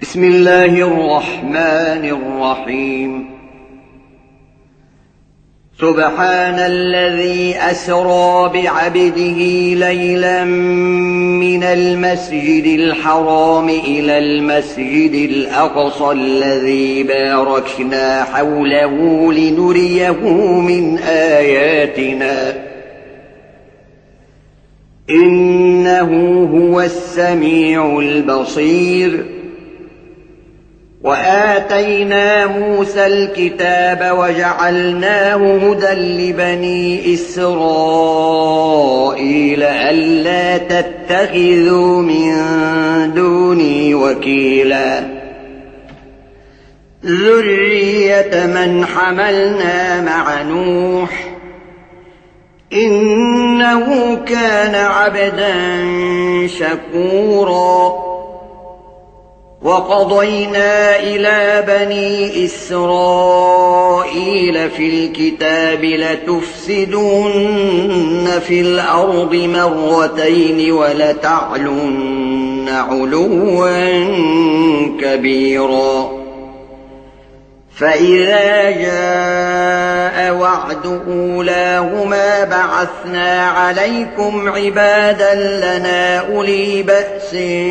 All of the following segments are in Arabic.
بسم الله الرحمن الرحيم. سبحان الذي أسرى بعبده ليلا من المسجد الحرام إلى المسجد الأقصى الذي باركنا حوله لنريه من آياتنا إنه هو السميع البصير. وآتينا موسى الكتاب وجعلناه هدى لبني إسرائيل ألا تتخذوا من دوني وكيلا ذرية من حملنا مع نوح إنه كان عبدا شكورا. وقضينا إلى بني إسرائيل في الكتاب لتفسدن في الأرض مرتين ولتعلن علوا كبيرا. فإذا جاء وعد أولاهما بعثنا عليكم عبادا لنا أولي بأس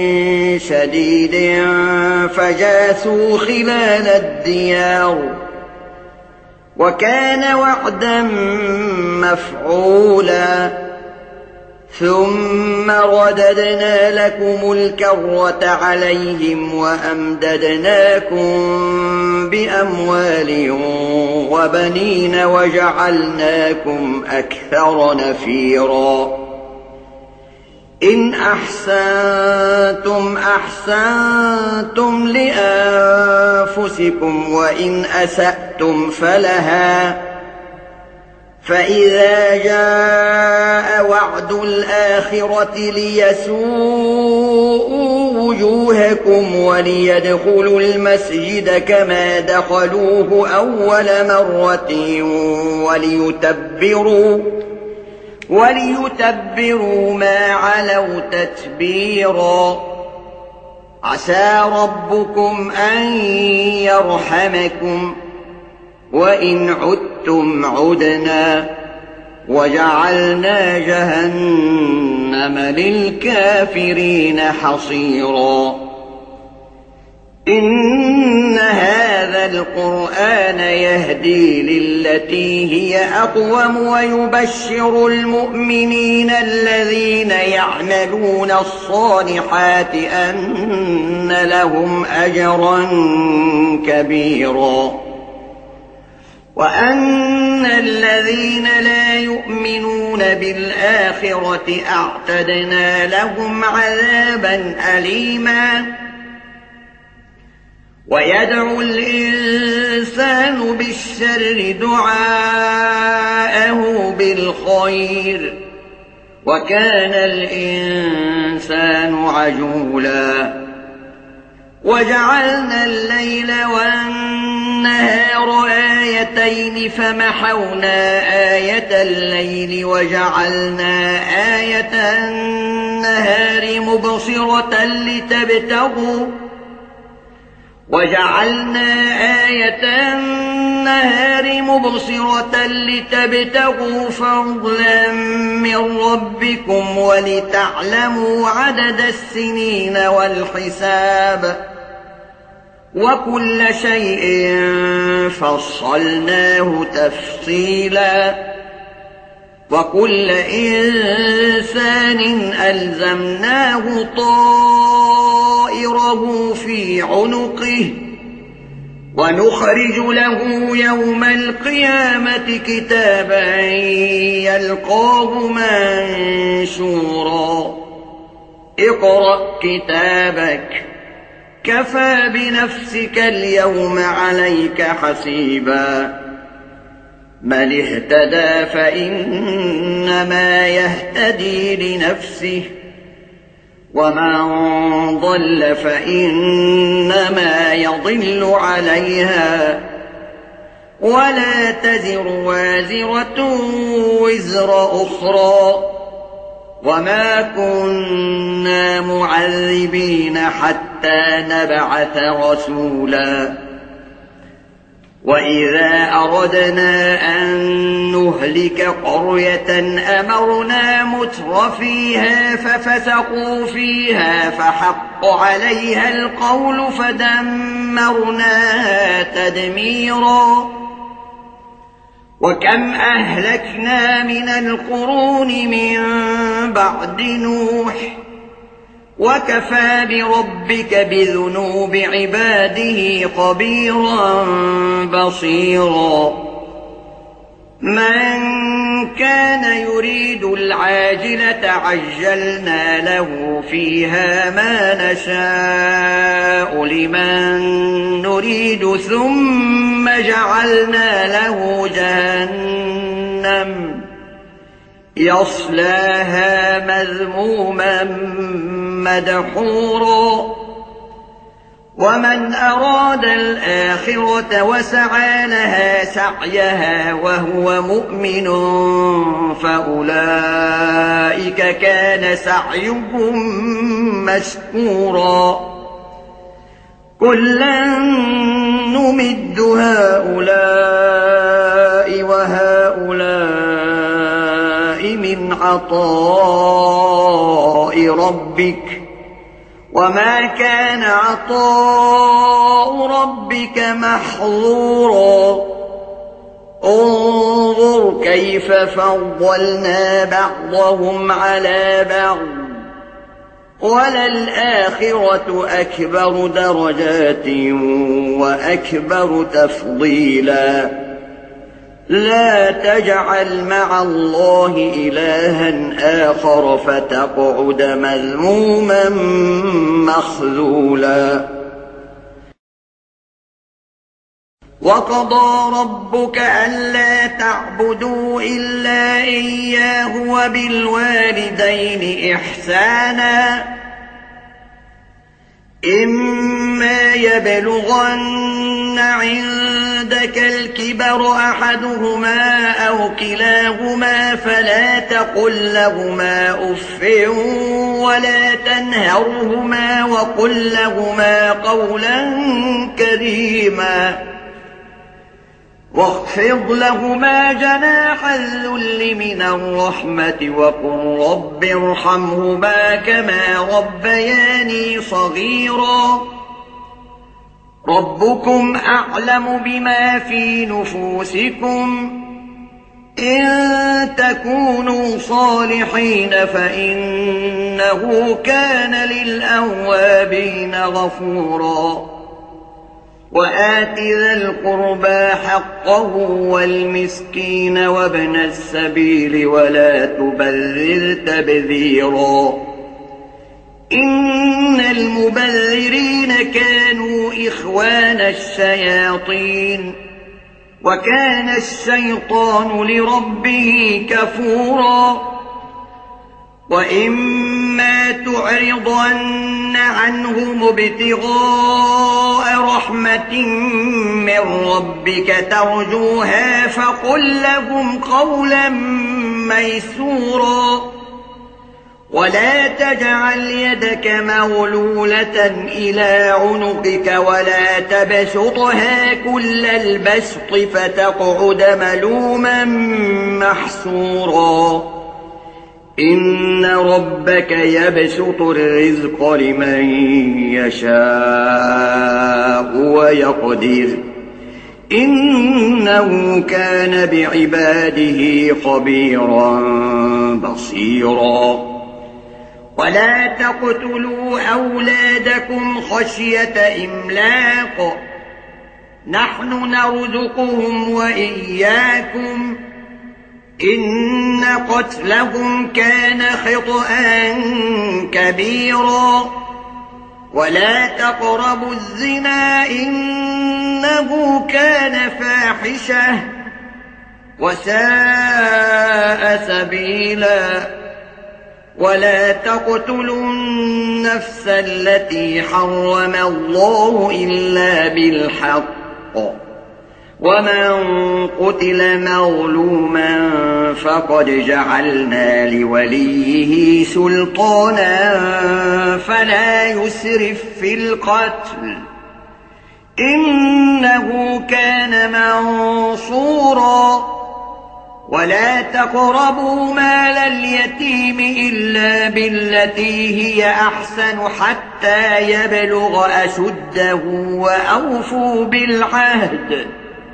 شديد فجاسوا خلال الديار وكان وعدا مفعولا. ثم رددنا لكم الكرة عليهم وأمددناكم بأموال وبنين وجعلناكم أكثر نفيرا. إن أحسنتم أحسنتم لأنفسكم وإن أسأتم فلها. فإذا جاء وعد الآخرة ليسوءوا وجوهكم وليدخلوا المسجد كما دخلوه أول مرة وليتبروا ما علوا تتبيرا. عسى ربكم أن يرحمكم وإن عدتم عدنا وجعلنا جهنم للكافرين حصيرا. إن هذا القرآن يهدي للتي هي أقوم ويبشر المؤمنين الذين يعملون الصالحات أن لهم أجرا كبيرا وأن الذين لا يؤمنون بالآخرة أعتدنا لهم عذابا أليما. ويدعو الإنسان بالشر دعاءه بالخير وكان الإنسان عجولا. وجعلنا الليل والنهار آيتين فمحونا آية الليل وجعلنا آية النهار مبصرة لتبتغوا فضلا من ربكم ولتعلموا عدد السنين والحساب وكل شيء فصلناه تفصيلا. وكل إنسان ألزمناه طائره في عنقه ونخرج له يوم القيامة كتابا يلقاه منشورا. اقرأ كتابك كفى بنفسك اليوم عليك حسيبا. من اهتدى فإنما يهتدي لنفسه ومن ضل فإنما يضل عليها ولا تزر وازرة وزر أخرى وما كنا معذبين حتى نبعث رسولا وإذا أردنا أن نهلك قرية أمرنا مترفيها ففسقوا فيها فحق عليها القول فدمرناها تدميرا وكم أهلكنا من القرون من بعد نوح وكفى بربك بذنوب عباده خبيرا بصيرا من كان يريد العاجلة عجلنا له فيها ما نشاء لمن نريد ثم جعلنا له جهنم يصلاها مذموما مدحورا ومن أراد الآخرة وسعى لها سعيها وهو مؤمن فأولئك كان سعيهم مشكورا كلا نمد هؤلاء وهؤلاء من عطاء ربك وما كان عطاء ربك محظورا انظر كيف فضلنا بعضهم على بعض وللآخرة أكبر درجات وأكبر تفضيلا لا تجعل مع الله إلها آخر فتقعد مذموما مخذولا وقضى ربك ألا تعبدوا إلا إياه وبالوالدين إحسانا إما يبلغن عندك الكبر أحدهما أو كلاهما فلا تقل لهما أف ولا تنهرهما وقل لهما قولا كريما واخفض لهما جناح الذل من الرحمة وقل رب ارحمهما كما ربياني صغيرا ربكم أعلم بما في نفوسكم إن تكونوا صالحين فإنه كان للأوابين غفورا وآت ذا القربى حقه والمسكين وابن السبيل ولا تبذر تبذيرا إن المبذرين كانوا إخوان الشياطين وكان الشيطان لربه كفورا وإما تعرضن عنهم ابتغاء رحمة من ربك ترجوها فقل لهم قولا ميسورا ولا تجعل يدك مغلولة إلى عنقك ولا تبسطها كل البسط فتقعد ملوما محسورا إن ربك يبسط الرزق لمن يشاء ويقدر إنه كان بعباده خبيرا بصيرا ولا تقتلوا أولادكم خشية إملاق نحن نرزقهم وإياكم إن قتلهم كان خطأ كبيرا ولا تقربوا الزنا إنه كان فاحشة وساء سبيلا ولا تقتلوا النفس التي حرم الله إلا بالحق ومن قتل مظلوما فقد جعلنا لوليه سلطانا فلا يسرف في القتل إنه كان منصورا ولا تقربوا مال اليتيم إلا بالتي هي أحسن حتى يبلغ أشده وأوفوا بالعهد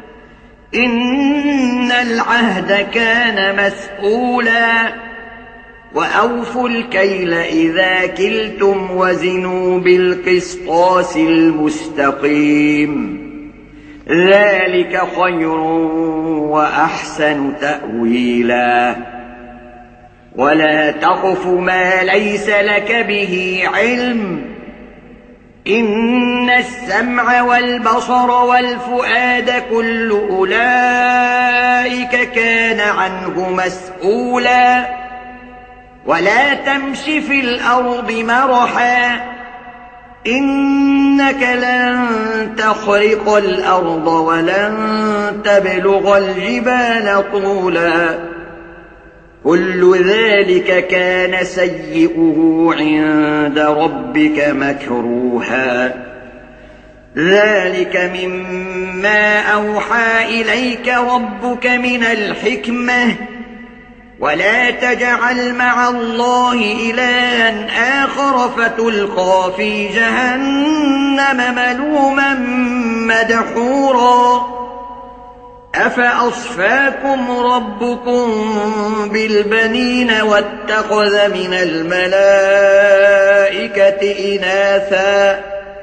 إن العهد كان مسؤولا وأوفوا الكيل إذا كلتم وزنوا بالقسطاس المستقيم ذلك خير وأحسن تأويلا ولا تقف ما ليس لك به علم إن السمع والبصر والفؤاد كل أولئك كان عنه مسؤولا ولا تمش في الأرض مرحا إنك لن تخرق الأرض ولن تبلغ الجبال طولا كل ذلك كان سيئه عند ربك مكروها ذلك مما أوحى إليك ربك من الحكمة ولا تجعل مع الله إلها آخر فتلقى في جهنم ملوما مدحورا أفأصفاكم ربكم بالبنين واتخذ من الملائكة إناثا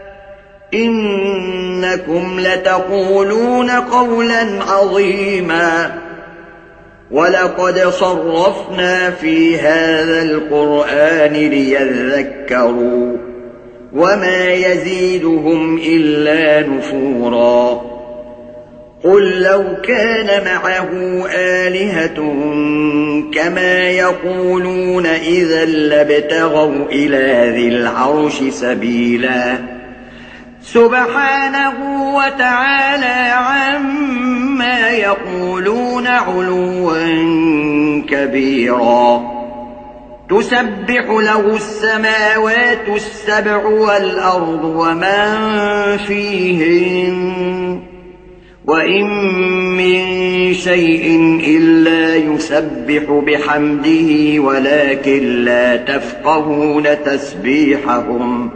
إنكم لتقولون قولا عظيما ولقد صرفنا في هذا القرآن ليذكروا وما يزيدهم إلا نفورا قل لو كان معه آلهة كما يقولون إذا لابتغوا إلى ذي العرش سبيلا سبحانه وتعالى عما يقولون علوا كبيرا تسبح له السماوات السبع والأرض ومن فيهن وإن من شيء إلا يسبح بحمده ولكن لا تفقهون تسبيحهم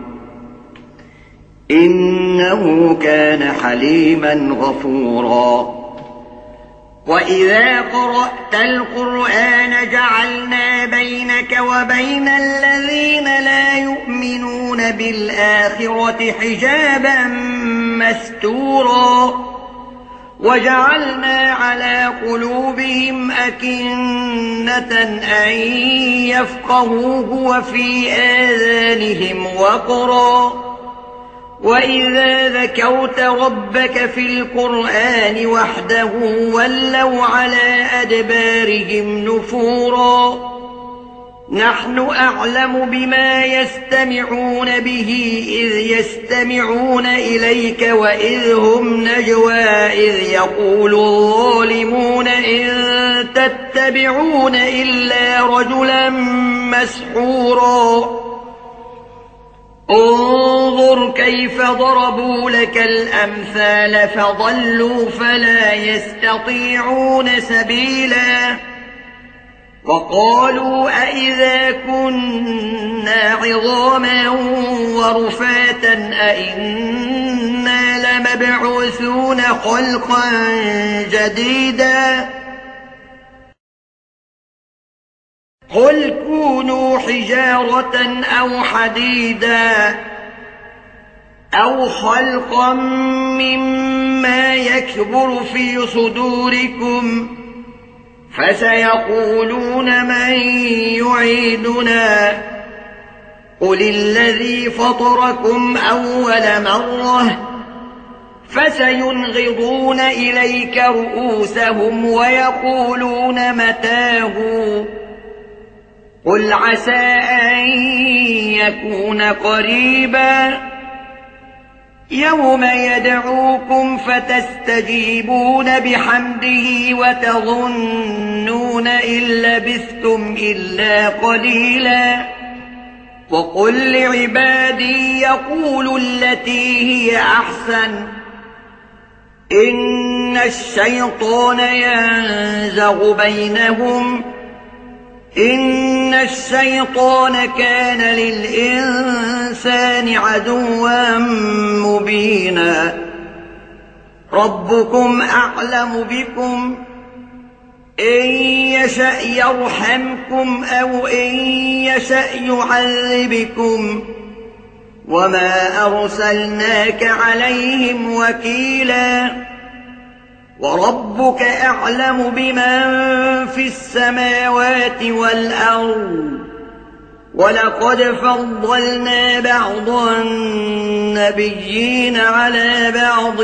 إنه كان حليما غفورا وإذا قرأت القرآن جعلنا بينك وبين الذين لا يؤمنون بالآخرة حجابا مستورا وجعلنا على قلوبهم أكنة أن يفقهوه وفي آذانهم وقرا وإذا ذكرت ربك في القرآن وحده ولوا على أدبارهم نفورا نحن أعلم بما يستمعون به إذ يستمعون إليك وإذ هم نجوى إذ يقول الظالمون إن تتبعون إلا رجلا مسحورا انظر كيف ضربوا لك الأمثال فضلوا فلا يستطيعون سبيلا وقالوا أئذا كنا عظاما ورفاتا أئنا لمبعوثون خلقا جديدا قل كونوا حجارة أو حديدا أو خلقا مما يكبر في صدوركم فسيقولون من يعيدنا قل الذي فطركم أول مرة فسينغضون إليك رؤوسهم ويقولون متاه قل عسى أن يكون قريبا يوم يدعوكم فتستجيبون بحمده وتظنون إن لبثتم إلا قليلا وقل لعبادي يقولوا التي هي أحسن إن الشيطان ينزغ بينهم إن الشيطان كان للإنسان عدوا مبينا ربكم أعلم بكم إن يشأ يرحمكم أو إن يشأ يعذبكم وما أرسلناك عليهم وكيلا وربك أعلم بمن في السماوات والأرض ولقد فضلنا بعض النبيين على بعض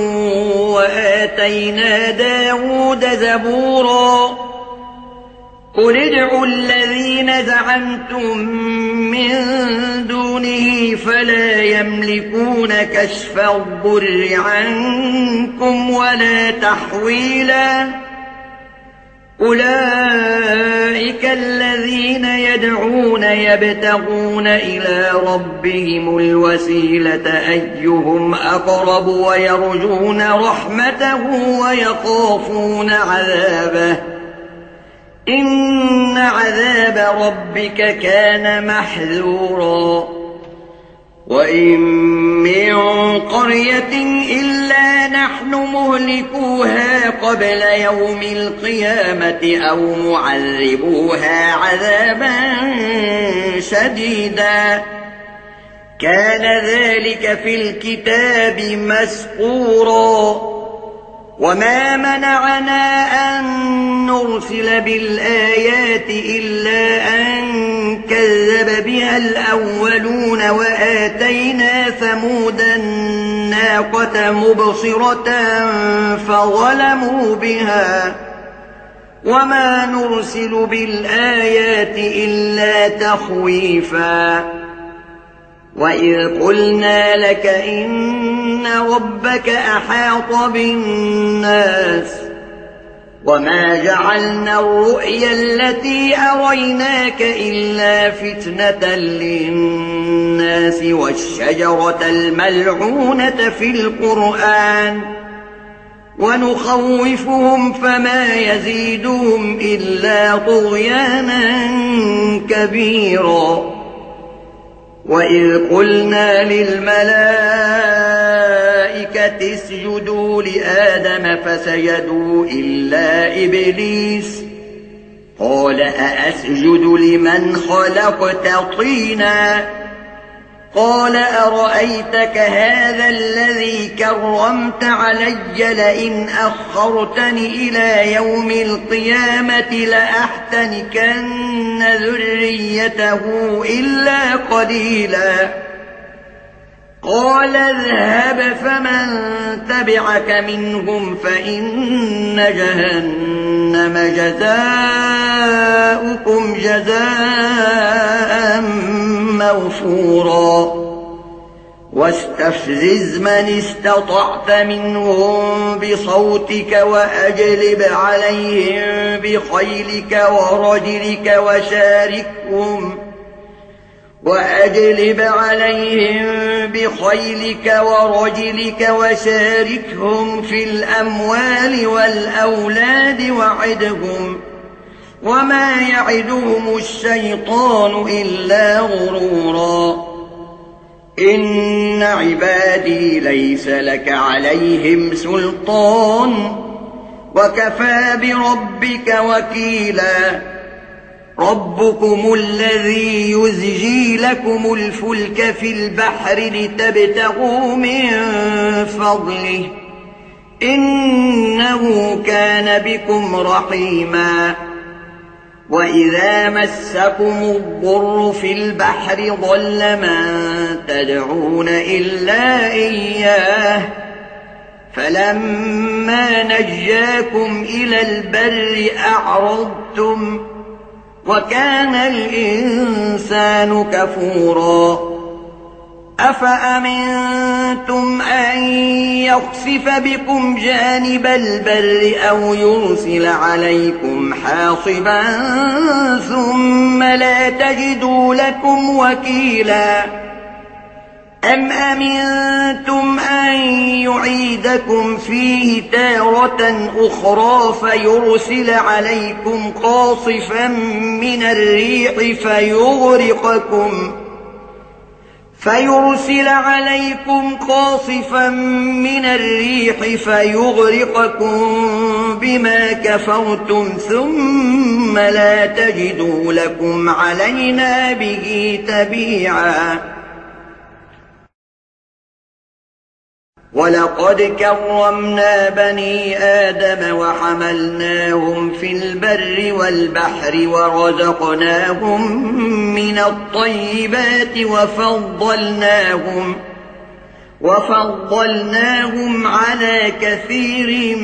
وآتينا داود زبورا قل ادعوا الذين زعمتم من دونه فلا يملكون كشف الضر عنكم ولا تحويلا أولئك الذين يدعون يبتغون إلى ربهم الوسيلة أيهم أقرب ويرجون رحمته ويخافون عذابه إن عذاب ربك كان محذورا وإن من قرية إلا نحن مهلكوها قبل يوم القيامة أو معذبوها عذابا شديدا كان ذلك في الكتاب مسطورا وما منعنا أن نرسل بالآيات إلا أن كذب بها الأولون وآتينا ثمود الناقة مبصرة فظلموا بها وما نرسل بالآيات إلا تخويفا وإذ قلنا لك إن ربك أحاط بالناس وما جعلنا الرؤيا التي أريناك إلا فتنة للناس والشجرة الملعونة في القرآن ونخوفهم فما يزيدهم إلا طغيانا كبيرا وإذ قلنا للملائكة اسجدوا لآدم فسجدوا إلا إبليس قال أأسجد لمن خلقت طينا قال أرأيتك هذا الذي كرمت علي لئن أخرتني إلى يوم القيامة لأحتنكن ذريته إلا قليلا قال اذهب فمن تبعك منهم فإن جهنم جزاؤكم جزاء موفورا واستفزز من استطعت منهم بصوتك وأجلب عليهم بخيلك ورجلك وشاركهم في الأموال والأولاد وعدهم وما يعدهم الشيطان إلا غرورا إن عبادي ليس لك عليهم سلطان وكفى بربك وكيلا ربكم الذي يزجي لكم الفلك في البحر لتبتغوا من فضله إنه كان بكم رحيما وإذا مسكم الضر في البحر ضل من تدعون إلا إياه فلما نجاكم إلى البر أعرضتم وكان الإنسان كفورا أفأمنتم يخسف بكم جانب البر أو يرسل عليكم حاصبا ثم لا تجدوا لكم وكيلا أم أمنتم أن يعيدكم فيه تارة أخرى فيرسل عليكم قاصفا من الريح فيغرقكم بما كفرتم ثم لا تجدوا لكم علينا به تبيعا ولقد كرمنا بني آدم وحملناهم في البر والبحر ورزقناهم من الطيبات وفضلناهم على كثير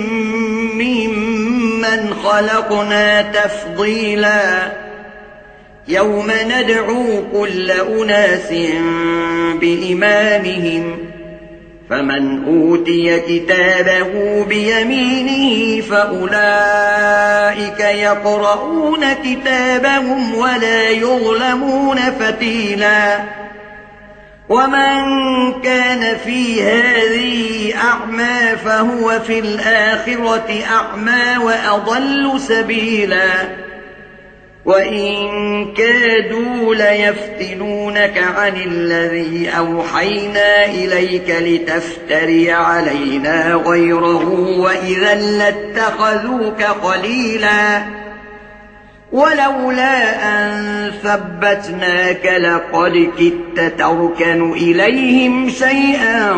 ممن خلقنا تفضيلا يوم ندعو كل أناس بإمامهم فمن أوتي كتابه بيمينه فأولئك يقرؤون كتابهم ولا يظلمون فتيلا ومن كان في هذه أعمى فهو في الآخرة أعمى وأضل سبيلا وإن كادوا ليفتنونك عن الذي أوحينا إليك لتفتري علينا غيره وإذا لاتخذوك خليلا ولولا أن ثبتناك لقد كدت تركن إليهم شيئا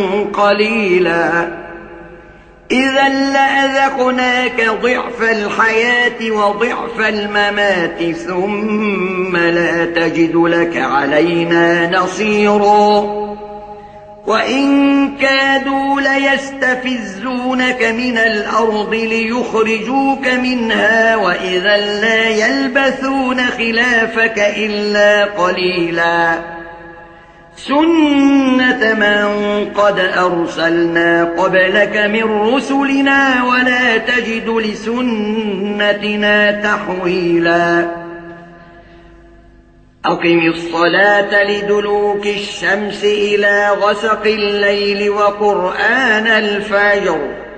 قليلا إذا لأذقناك ضعف الحياة وضعف الممات ثم لا تجد لك علينا نصيرا وإن كادوا ليستفزونك من الأرض ليخرجوك منها وإذا لا يلبثون خلافك إلا قليلا سنة من قد أرسلنا قبلك من رسلنا ولا تجد لسنتنا تحويلا أقم الصلاة لدلوك الشمس إلى غسق الليل وقرآن الفجر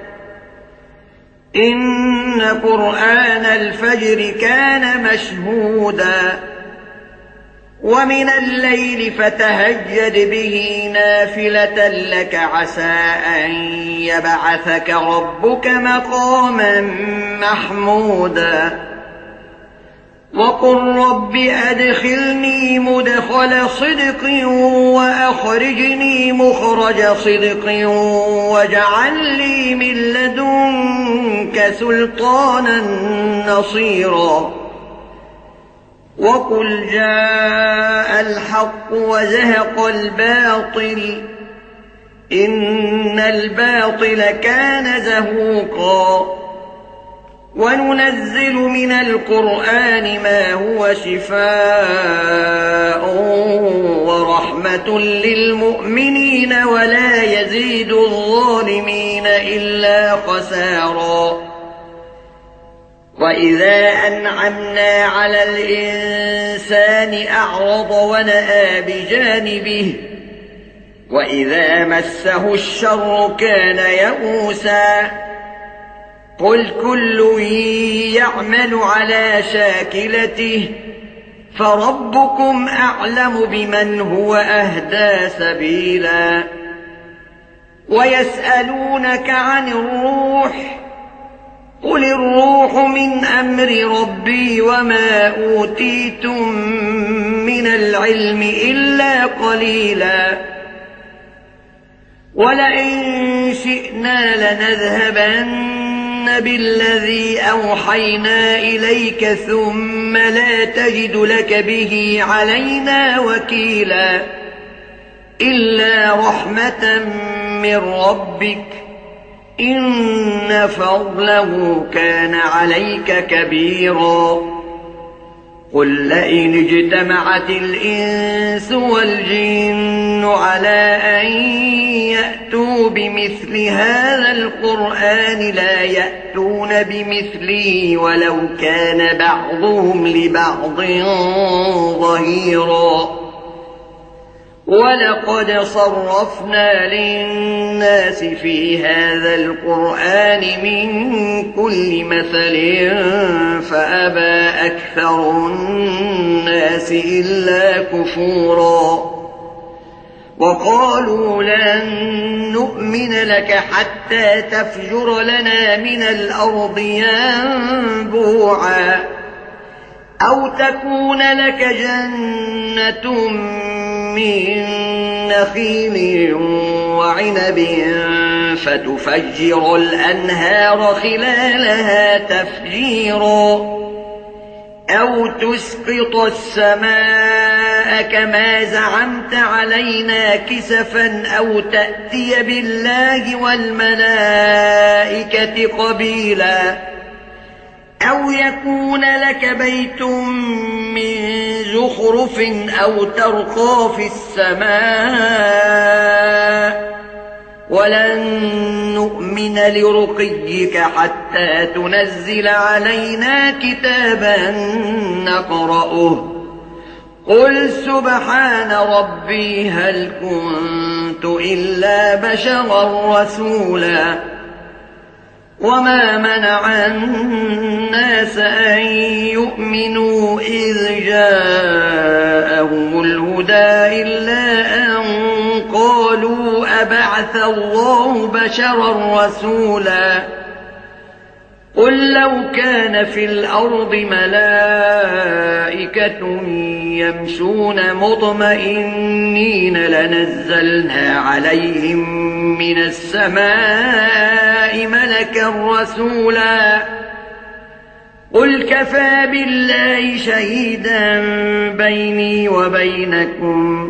إن قرآن الفجر كان مشهودا ومن الليل فتهجد به نافلة لك عسى أن يبعثك ربك مقاما محمودا وقل رب أدخلني مدخل صدق وأخرجني مخرج صدق واجعل لي من لدنك سلطانا نصيرا وقل جاء الحق وزهق الباطل إن الباطل كان زهوقا وننزل من القرآن ما هو شفاء ورحمة للمؤمنين ولا يزيد الظالمين إلا خسارا وإذا أنعمنا على الإنسان أعرض ونأى بجانبه وإذا مسه الشر كان يئوسا قل كل يعمل على شاكلته فربكم أعلم بمن هو أهدى سبيلا ويسألونك عن الروح قل الروح من أمر ربي وما أوتيتم من العلم إلا قليلا ولئن شئنا لنذهبن بالذي أوحينا إليك ثم لا تجد لك به علينا وكيلا إلا رحمة من ربك إن فضله كان عليك كبيرا قل لئن اجتمعت الإنس والجن على أن يأتوا بمثل هذا القرآن لا يأتون بمثله ولو كان بعضهم لبعض ظهيرا ولقد صرفنا للناس في هذا القرآن من كل مثل فأبى أكثر الناس إلا كفورا وقالوا لن نؤمن لك حتى تفجر لنا من الأرض ينبوعا أو تكون لك جنة من نخيل وعنب فتفجر الأنهار خلالها تفجيرا أو تسقط السماء كما زعمت علينا كسفا أو تأتي بالله والملائكة قبيلا أو يكون لك بيت من زخرف أو ترقى في السماء ولن نؤمن لرقيك حتى تنزل علينا كتابا نقرأه قل سبحان ربي هل كنت إلا بشرا رسولا وما منع الناس أن يؤمنوا إذ جاءهم الهدى إلا أن قالوا أبعث الله بشرا رسولا قل لو كان في الأرض ملائكة يمشون مطمئنين لنزلنا عليهم من السماء ملكا رسولا قل كفى بالله شهيدا بيني وبينكم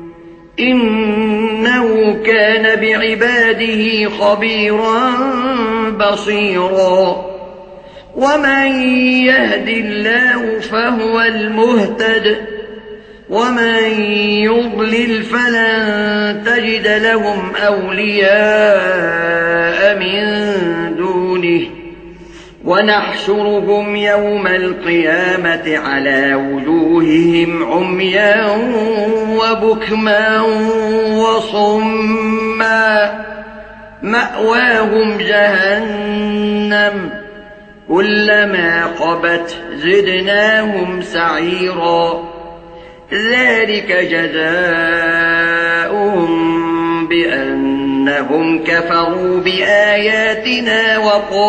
إنه كان بعباده خبيرا بصيرا ومن يهد الله فهو المهتد ومن يضلل فلن تجد لهم أولياء من دونه ونحشرهم يوم القيامة على وجوههم عميا وبكما وصما مأواهم جهنم كلما خبت زدناهم سعيرا ذلك جزاؤهم بأنهم كفروا بآياتنا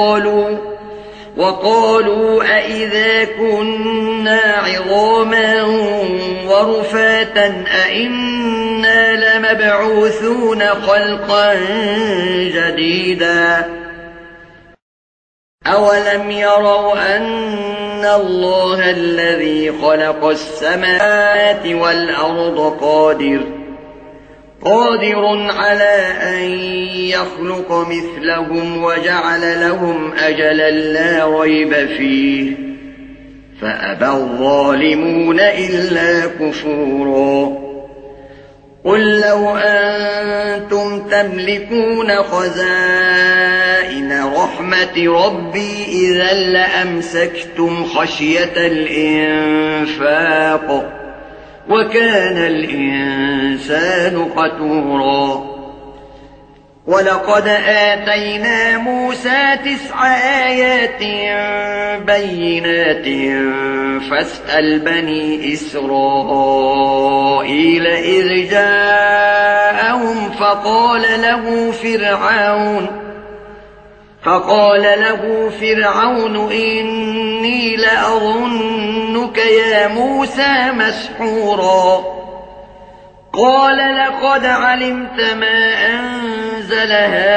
وقالوا أئذا كنا عظاما ورفاتا أئنا لمبعوثون خلقا جديدا أولم يروا أن الله الذي خلق السماوات والأرض قادر على أن يخلق مثلهم وجعل لهم أجلا لا ريب فيه فأبى الظالمون إلا كفورا قل لو أنتم تملكون خزائن رحمة ربي إذا لأمسكتم خشية الإنفاق وكان الإنسان قتورا ولقد آتينا موسى 9 آيات بينات فاسأل بني إسرائيل إذ جاءهم فقال له فرعون إني لأظنك يا موسى مسحورا قال لقد علمت ما أنزل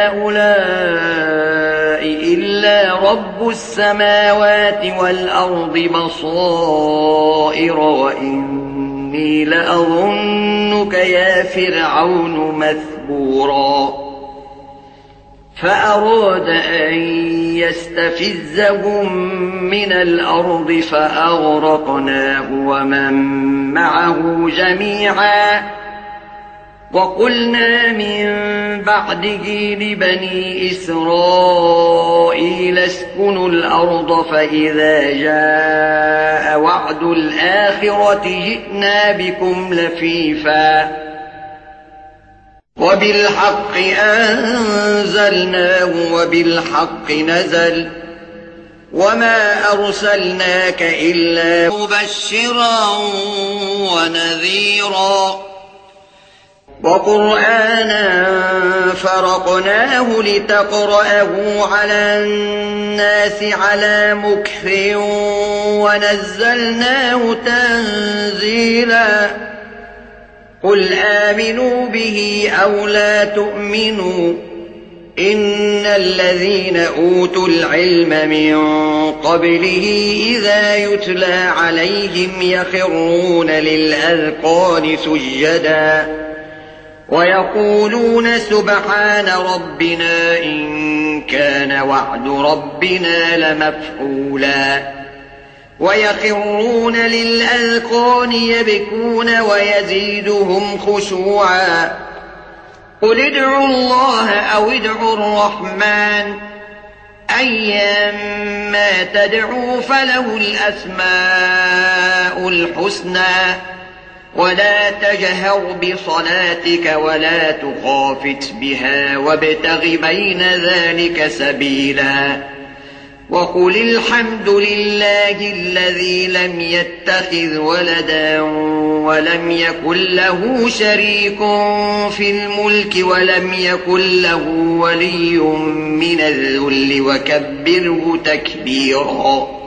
هؤلاء إلا رب السماوات والأرض بصائر وإني لأظنك يا فرعون مثبورا فأراد أن ليستفزهم من الأرض فأغرقناه ومن معه جميعا وقلنا من بعده لبني إسرائيل اسكنوا الأرض فإذا جاء وعد الآخرة جئنا بكم لفيفا وبالحق أنزلناه وبالحق نزل وما أرسلناك إلا مبشرا ونذيرا وقرآنا فرقناه لتقرأه على الناس على مكث ونزلناه تنزيلا قل آمنوا به أو لا تؤمنوا إن الذين أوتوا العلم من قبله إذا يتلى عليهم يخرون للأذقان سجدا ويقولون سبحان ربنا إن كان وعد ربنا لمفعولا ويخرون للأذقان يبكون ويزيدهم خشوعا قل ادعوا الله أو ادعوا الرحمن أيما تدعوا فله الأسماء الحسنى ولا تجهر بصلاتك ولا تخافت بها وابتغ بين ذلك سبيلا وقل الحمد لله الذي لم يتخذ ولدا ولم يكن له شريك في الملك ولم يكن له ولي من الذل وكبره تكبيرا